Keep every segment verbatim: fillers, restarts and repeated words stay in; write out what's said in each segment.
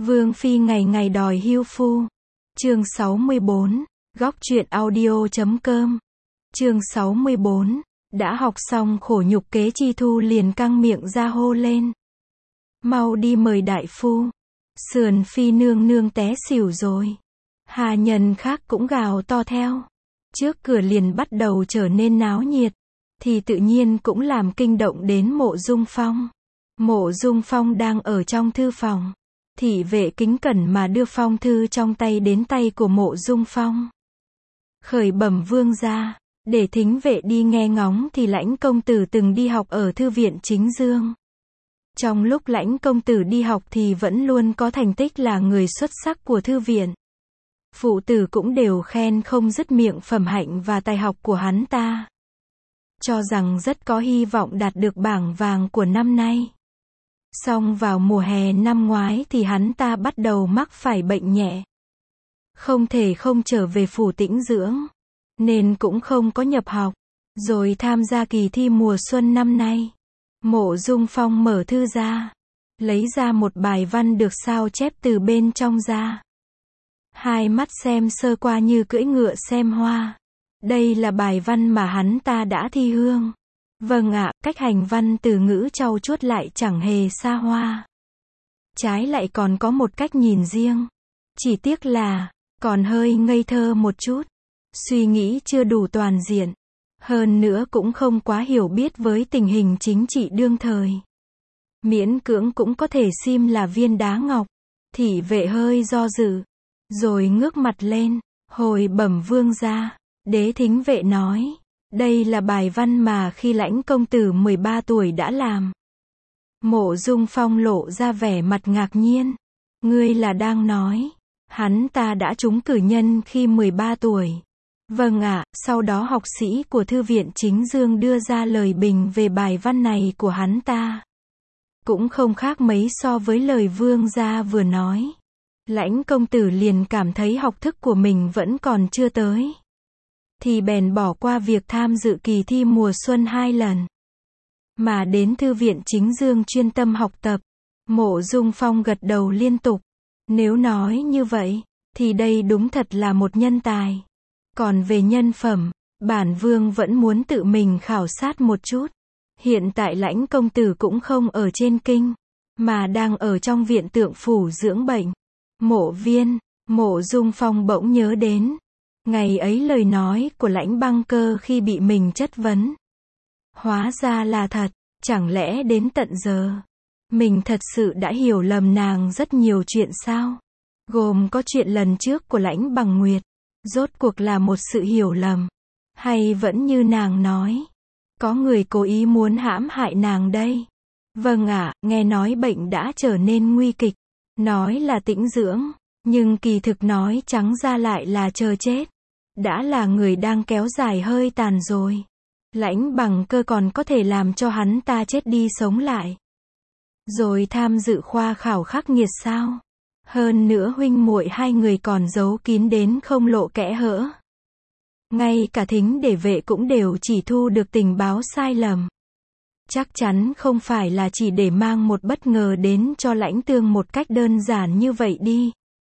Vương phi ngày ngày đòi hưu phu. Chương sáu mươi bốn, góc truyện audio chấm com. Chương sáu mươi bốn, đã học xong khổ nhục kế chi thu liền căng miệng ra hô lên. Mau đi mời đại phu. Sườn phi nương nương té xỉu rồi. Hà nhân khác cũng gào to theo. Trước cửa liền bắt đầu trở nên náo nhiệt, thì tự nhiên cũng làm kinh động đến Mộ Dung Phong. Mộ Dung Phong đang ở trong thư phòng. Thị vệ kính cẩn mà đưa phong thư trong tay đến tay của Mộ Dung Phong. Khởi bẩm vương gia, để thính vệ đi nghe ngóng thì Lãnh công tử từng đi học ở thư viện Chính Dương. Trong lúc Lãnh công tử đi học thì vẫn luôn có thành tích là người xuất sắc của thư viện. Phụ tử cũng đều khen không dứt miệng phẩm hạnh và tài học của hắn ta. Cho rằng rất có hy vọng đạt được bảng vàng của năm nay. Song vào mùa hè năm ngoái thì hắn ta bắt đầu mắc phải bệnh nhẹ. Không thể không trở về phủ tĩnh dưỡng, nên cũng không có nhập học, rồi tham gia kỳ thi mùa xuân năm nay. Mộ Dung Phong mở thư ra, lấy ra một bài văn được sao chép từ bên trong ra. Hai mắt xem sơ qua như cưỡi ngựa xem hoa. Đây là bài văn mà hắn ta đã thi hương. Vâng ạ, cách hành văn từ ngữ trau chuốt lại chẳng hề xa hoa. Trái lại còn có một cách nhìn riêng. Chỉ tiếc là, còn hơi ngây thơ một chút. Suy nghĩ chưa đủ toàn diện. Hơn nữa cũng không quá hiểu biết với tình hình chính trị đương thời. Miễn cưỡng cũng có thể xem là viên đá ngọc. Thị vệ hơi do dự, rồi ngước mặt lên, hồi bẩm vương gia. Đế thính vệ nói, đây là bài văn mà khi Lãnh công tử mười ba tuổi đã làm. Mộ Dung Phong lộ ra vẻ mặt ngạc nhiên. Ngươi là đang nói, hắn ta đã trúng cử nhân khi mười ba tuổi. Vâng ạ, sau đó học sĩ của thư viện Chính Dương đưa ra lời bình về bài văn này của hắn ta. Cũng không khác mấy so với lời vương gia vừa nói. Lãnh công tử liền cảm thấy học thức của mình vẫn còn chưa tới. Thì bèn bỏ qua việc tham dự kỳ thi mùa xuân hai lần. Mà đến thư viện Chính Dương chuyên tâm học tập. Mộ Dung Phong gật đầu liên tục. Nếu nói như vậy, thì đây đúng thật là một nhân tài. Còn về nhân phẩm, bản vương vẫn muốn tự mình khảo sát một chút. Hiện tại Lãnh công tử cũng không ở trên kinh, mà đang ở trong viện Tượng phủ dưỡng bệnh. Mộ Viên, Mộ Dung Phong bỗng nhớ đến. Ngày ấy lời nói của Lãnh Băng Cơ khi bị mình chất vấn. Hóa ra là thật, chẳng lẽ đến tận giờ, mình thật sự đã hiểu lầm nàng rất nhiều chuyện sao? Gồm có chuyện lần trước của Lãnh Bằng Nguyệt, rốt cuộc là một sự hiểu lầm, hay vẫn như nàng nói, có người cố ý muốn hãm hại nàng đây? Vâng ạ, nghe nói bệnh đã trở nên nguy kịch, nói là tĩnh dưỡng, nhưng kỳ thực nói trắng ra lại là chờ chết. Đã là người đang kéo dài hơi tàn rồi. Lãnh Bằng Cơ còn có thể làm cho hắn ta chết đi sống lại. Rồi tham dự khoa khảo khắc nghiệt sao? Hơn nữa huynh muội hai người còn giấu kín đến không lộ kẽ hở. Ngay cả thính để vệ cũng đều chỉ thu được tình báo sai lầm. Chắc chắn không phải là chỉ để mang một bất ngờ đến cho Lãnh Tương một cách đơn giản như vậy đi.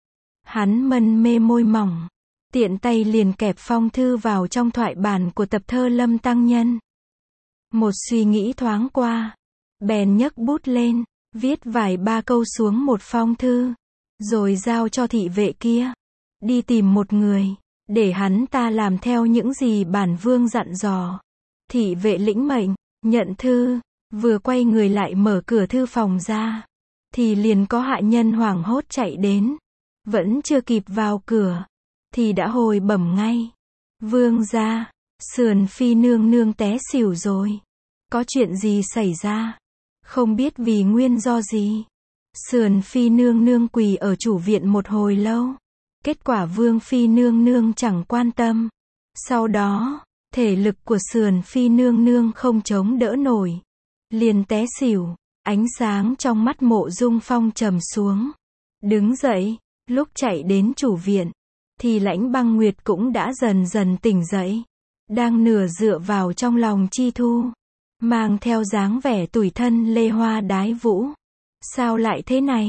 Hắn mân mê môi mỏng, tiện tay liền kẹp phong thư vào trong thoại bản của tập thơ Lâm Tăng Nhân. Một suy nghĩ thoáng qua, bèn nhấc bút lên, viết vài ba câu xuống một phong thư, rồi giao cho thị vệ kia. Đi tìm một người, để hắn ta làm theo những gì bản vương dặn dò. Thị vệ lĩnh mệnh, nhận thư, vừa quay người lại mở cửa thư phòng ra, thì liền có hạ nhân hoảng hốt chạy đến. Vẫn chưa kịp vào cửa, thì đã hồi bẩm ngay. Vương gia, Sườn phi nương nương té xỉu rồi. Có chuyện gì xảy ra? Không biết vì nguyên do gì. Sườn phi nương nương quỳ ở chủ viện một hồi lâu. Kết quả vương phi nương nương chẳng quan tâm. Sau đó, thể lực của Sườn phi nương nương không chống đỡ nổi, liền té xỉu. Ánh sáng trong mắt Mộ Dung Phong trầm xuống. Đứng dậy, lúc chạy đến chủ viện, thì Lãnh Băng Nguyệt cũng đã dần dần tỉnh dậy. Đang nửa dựa vào trong lòng Chi Thu, mang theo dáng vẻ tủi thân lê hoa đái vũ. Sao lại thế này?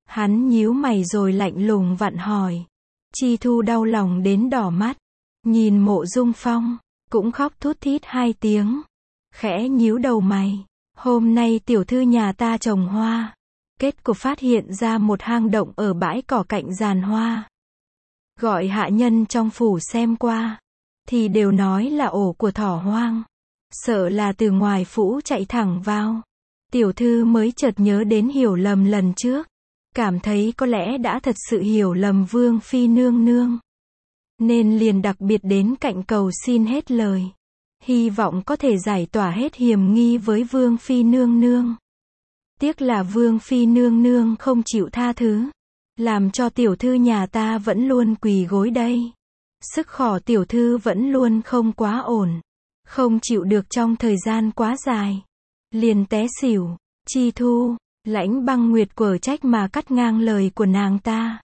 Hắn nhíu mày rồi lạnh lùng vặn hỏi. Chi Thu đau lòng đến đỏ mắt. Nhìn Mộ Dung Phong. Cũng khóc thút thít hai tiếng. Khẽ nhíu đầu mày. Hôm nay tiểu thư nhà ta trồng hoa. Kết cục phát hiện ra một hang động ở bãi cỏ cạnh giàn hoa. Gọi hạ nhân trong phủ xem qua. Thì đều nói là ổ của thỏ hoang. Sợ là từ ngoài phủ chạy thẳng vào. Tiểu thư mới chợt nhớ đến hiểu lầm lần trước. Cảm thấy có lẽ đã thật sự hiểu lầm Vương Phi nương nương. Nên liền đặc biệt đến cạnh cầu xin hết lời. Hy vọng có thể giải tỏa hết hiểm nghi với Vương Phi nương nương. Tiếc là Vương Phi nương nương không chịu tha thứ. Làm cho tiểu thư nhà ta vẫn luôn quỳ gối đây. Sức khỏe tiểu thư vẫn luôn không quá ổn. Không chịu được trong thời gian quá dài. Liền té xỉu. Chi Thu, Lãnh Băng Nguyệt quở trách mà cắt ngang lời của nàng ta.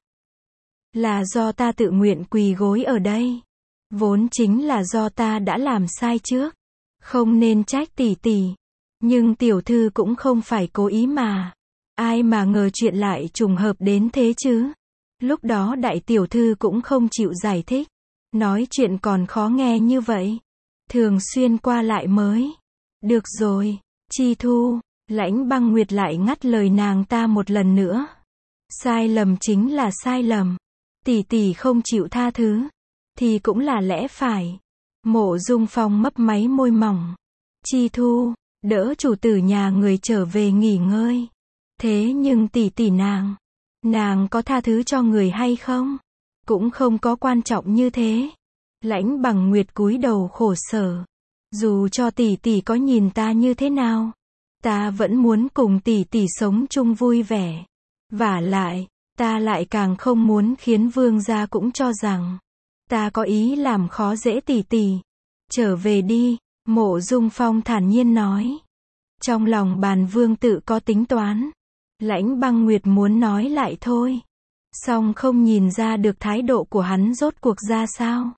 Là do ta tự nguyện quỳ gối ở đây. Vốn chính là do ta đã làm sai trước. Không nên trách tỷ tỷ. Nhưng tiểu thư cũng không phải cố ý mà. Ai mà ngờ chuyện lại trùng hợp đến thế chứ. Lúc đó đại tiểu thư cũng không chịu giải thích. Nói chuyện còn khó nghe như vậy. Thường xuyên qua lại mới. Được rồi, Chi Thu, Lãnh Băng Nguyệt lại ngắt lời nàng ta một lần nữa. Sai lầm chính là sai lầm. Tỷ tỷ không chịu tha thứ. Thì cũng là lẽ phải. Mộ Dung Phong mấp máy môi mỏng. Chi Thu, đỡ chủ tử nhà người trở về nghỉ ngơi. Thế nhưng tỷ tỷ nàng. Nàng có tha thứ cho người hay không? Cũng không có quan trọng như thế. Lãnh Bằng Nguyệt cúi đầu khổ sở. Dù cho tỷ tỷ có nhìn ta như thế nào. Ta vẫn muốn cùng tỷ tỷ sống chung vui vẻ. Vả lại, ta lại càng không muốn khiến vương gia cũng cho rằng. Ta có ý làm khó dễ tỷ tỷ. Trở về đi, Mộ Dung Phong thản nhiên nói. Trong lòng bàn vương tự có tính toán. Lãnh Băng Nguyệt muốn nói lại thôi. Song không nhìn ra được thái độ của hắn rốt cuộc ra sao.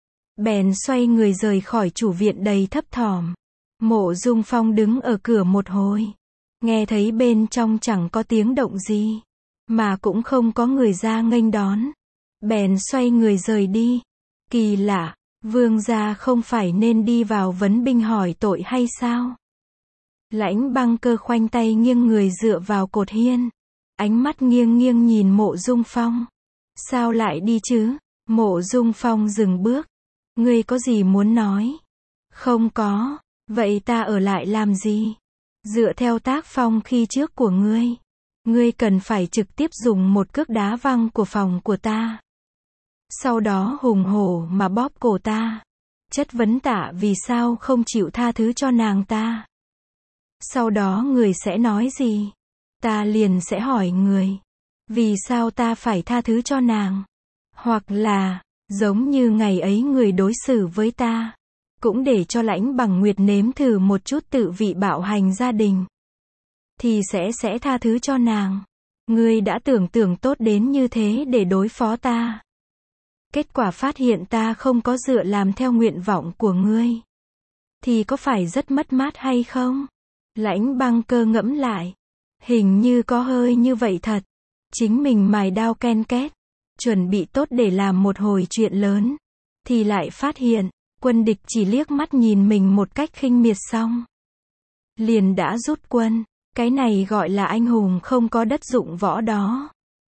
Bèn xoay người rời khỏi chủ viện đầy thấp thỏm. Mộ Dung Phong đứng ở cửa một hồi. Nghe thấy bên trong chẳng có tiếng động gì. Mà cũng không có người ra nghênh đón. Bèn xoay người rời đi. Kỳ lạ, vương gia không phải nên đi vào vấn binh hỏi tội hay sao? Lãnh Băng Cơ khoanh tay nghiêng người dựa vào cột hiên. Ánh mắt nghiêng nghiêng nhìn Mộ Dung Phong. Sao lại đi chứ? Mộ Dung Phong dừng bước. Ngươi có gì muốn nói? Không có. Vậy ta ở lại làm gì? Dựa theo tác phong khi trước của ngươi. Ngươi cần phải trực tiếp dùng một cước đá văng của phòng của ta. Sau đó hùng hổ mà bóp cổ ta. Chất vấn tạ vì sao không chịu tha thứ cho nàng ta. Sau đó người sẽ nói gì? Ta liền sẽ hỏi người. Vì sao ta phải tha thứ cho nàng? Hoặc là, giống như ngày ấy người đối xử với ta. Cũng để cho Lãnh Bằng Nguyệt nếm thử một chút tự vị bạo hành gia đình. Thì sẽ sẽ tha thứ cho nàng. Ngươi đã tưởng tượng tốt đến như thế để đối phó ta. Kết quả phát hiện ta không có dựa làm theo nguyện vọng của ngươi. Thì có phải rất mất mát hay không? Lãnh Băng Cơ ngẫm lại. Hình như có hơi như vậy thật. Chính mình mài đao ken két. Chuẩn bị tốt để làm một hồi chuyện lớn. Thì lại phát hiện, quân địch chỉ liếc mắt nhìn mình một cách khinh miệt xong. Liền đã rút quân. Cái này gọi là anh hùng không có đất dụng võ đó.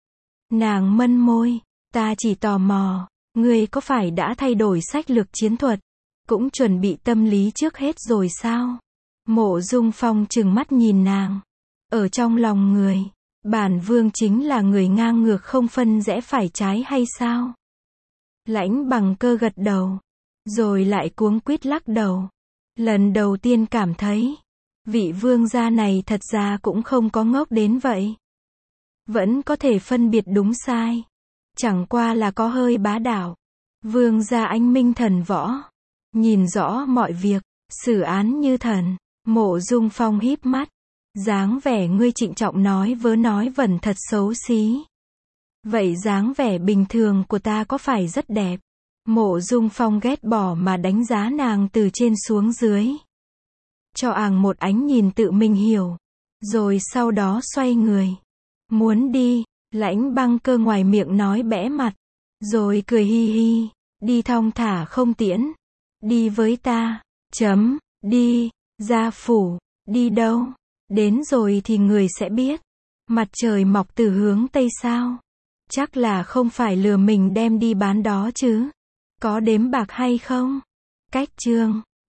Nàng mân môi. Ta chỉ tò mò. Ngươi có phải đã thay đổi sách lược chiến thuật? Cũng chuẩn bị tâm lý trước hết rồi sao? Mộ Dung Phong trừng mắt nhìn nàng. Ở trong lòng người, bản vương chính là người ngang ngược không phân rẽ phải trái hay sao? Lãnh Bằng Cơ gật đầu. Rồi lại cuống quýt lắc đầu. Lần đầu tiên cảm thấy, vị vương gia này thật ra cũng không có ngốc đến vậy. Vẫn có thể phân biệt đúng sai. Chẳng qua là có hơi bá đạo. Vương gia anh minh thần võ. Nhìn rõ mọi việc, xử án như thần. Mộ Dung Phong híp mắt. Dáng vẻ ngươi trịnh trọng nói vớ nói vẩn thật xấu xí. Vậy dáng vẻ bình thường của ta có phải rất đẹp? Mộ Dung Phong ghét bỏ mà đánh giá nàng từ trên xuống dưới. Cho àng một ánh nhìn tự mình hiểu. Rồi sau đó xoay người. Muốn đi, Lãnh Băng Cơ ngoài miệng nói bẽ mặt, rồi cười hi hi, đi thong thả không tiễn. Đi với ta, chấm, đi, gia phủ, đi đâu? Đến rồi thì người sẽ biết. Mặt trời mọc từ hướng Tây sao? Chắc là không phải lừa mình đem đi bán đó chứ. Có đếm bạc hay không? Cách chương